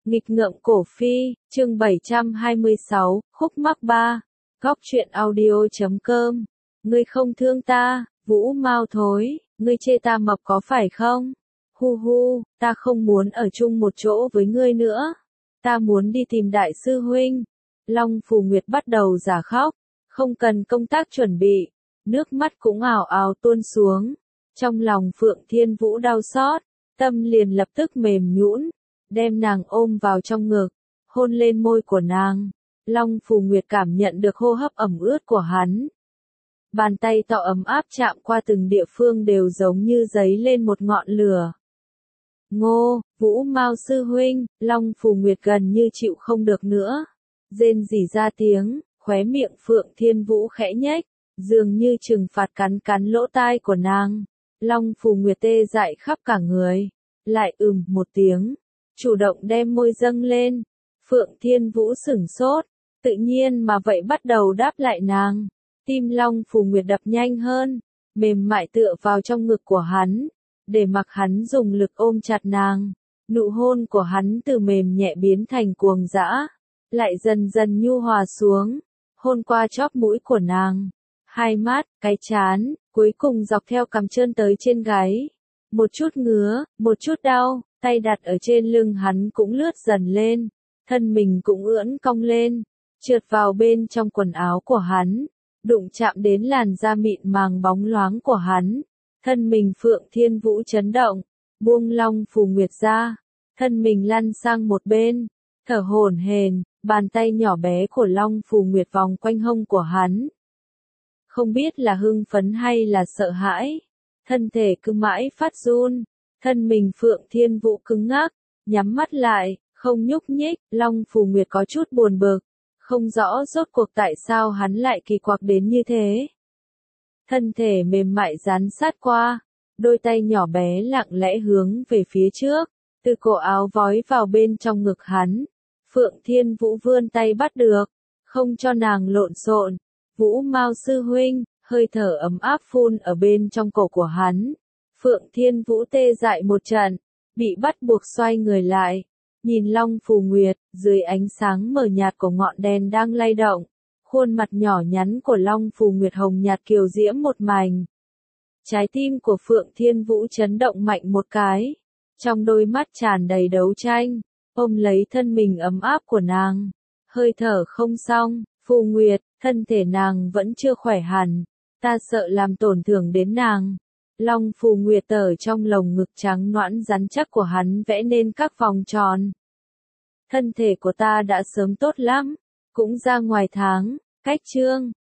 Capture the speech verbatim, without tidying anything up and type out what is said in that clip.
Nghịch ngợm cổ phi, chương bảy trăm hai mươi sáu, khúc mắc ba. Góc truyện audio chấm com. Ngươi không thương ta, Vũ Mao thối, ngươi chê ta mập có phải không? Hu hu, ta không muốn ở chung một chỗ với ngươi nữa. Ta muốn đi tìm đại sư huynh. Long Phù Nguyệt bắt đầu giả khóc, không cần công tác chuẩn bị, nước mắt cũng ào ào tuôn xuống. Trong lòng Phượng Thiên Vũ đau xót, tâm liền lập tức mềm nhũn, đem nàng ôm vào trong ngực, hôn lên môi của nàng. Long Phù Nguyệt cảm nhận được hô hấp ẩm ướt của hắn. Bàn tay to ấm áp chạm qua từng địa phương đều giống như giấy lên một ngọn lửa. Ngô, Vũ Mao sư huynh, Long Phù Nguyệt gần như chịu không được nữa. Rên rỉ ra tiếng, khóe miệng Phượng Thiên Vũ khẽ nhếch, dường như trừng phạt cắn cắn lỗ tai của nàng. Long Phù Nguyệt tê dại khắp cả người, lại ừm một tiếng, chủ động đem môi dâng lên. Phượng Thiên Vũ sửng sốt, tự nhiên mà vậy bắt đầu đáp lại nàng. Tim Long Phù Nguyệt đập nhanh hơn, mềm mại tựa vào trong ngực của hắn, để mặc hắn dùng lực ôm chặt nàng. Nụ hôn của hắn từ mềm nhẹ biến thành cuồng dã, lại dần dần nhu hòa xuống, hôn qua chóp mũi của nàng, hai mắt, cái trán, cuối cùng dọc theo cằm trơn tới trên gáy. Một chút ngứa, một chút đau, tay đặt ở trên lưng hắn cũng lướt dần lên, thân mình cũng ưỡn cong lên, trượt vào bên trong quần áo của hắn, đụng chạm đến làn da mịn màng bóng loáng của hắn. Thân mình Phượng Thiên Vũ chấn động, buông Long Phù Nguyệt ra, thân mình lăn sang một bên, thở hổn hển, bàn tay nhỏ bé của Long Phù Nguyệt vòng quanh hông của hắn. Không biết là hưng phấn hay là sợ hãi, thân thể cứ mãi phát run, thân mình Phượng Thiên Vũ cứng ngắc, nhắm mắt lại, không nhúc nhích. Long Phù Nguyệt có chút buồn bực, không rõ rốt cuộc tại sao hắn lại kỳ quặc đến như thế. Thân thể mềm mại dán sát qua, đôi tay nhỏ bé lặng lẽ hướng về phía trước, từ cổ áo vói vào bên trong ngực hắn. Phượng Thiên Vũ vươn tay bắt được, không cho nàng lộn xộn. Vũ Mao sư huynh, hơi thở ấm áp phun ở bên trong cổ của hắn. Phượng Thiên Vũ tê dại một trận, bị bắt buộc xoay người lại, nhìn Long Phù Nguyệt, dưới ánh sáng mờ nhạt của ngọn đèn đang lay động. Khuôn mặt nhỏ nhắn của Long Phù Nguyệt hồng nhạt kiều diễm một mảnh. Trái tim của Phượng Thiên Vũ chấn động mạnh một cái, trong đôi mắt tràn đầy đấu tranh, ôm lấy thân mình ấm áp của nàng. Hơi thở không xong, Phù Nguyệt, thân thể nàng vẫn chưa khỏe hẳn, ta sợ làm tổn thương đến nàng. Long Phù Nguyệt tở trong lồng ngực trắng nõn rắn chắc của hắn vẽ nên các vòng tròn. Thân thể của ta đã sớm tốt lắm, cũng ra ngoài tháng, cách chương.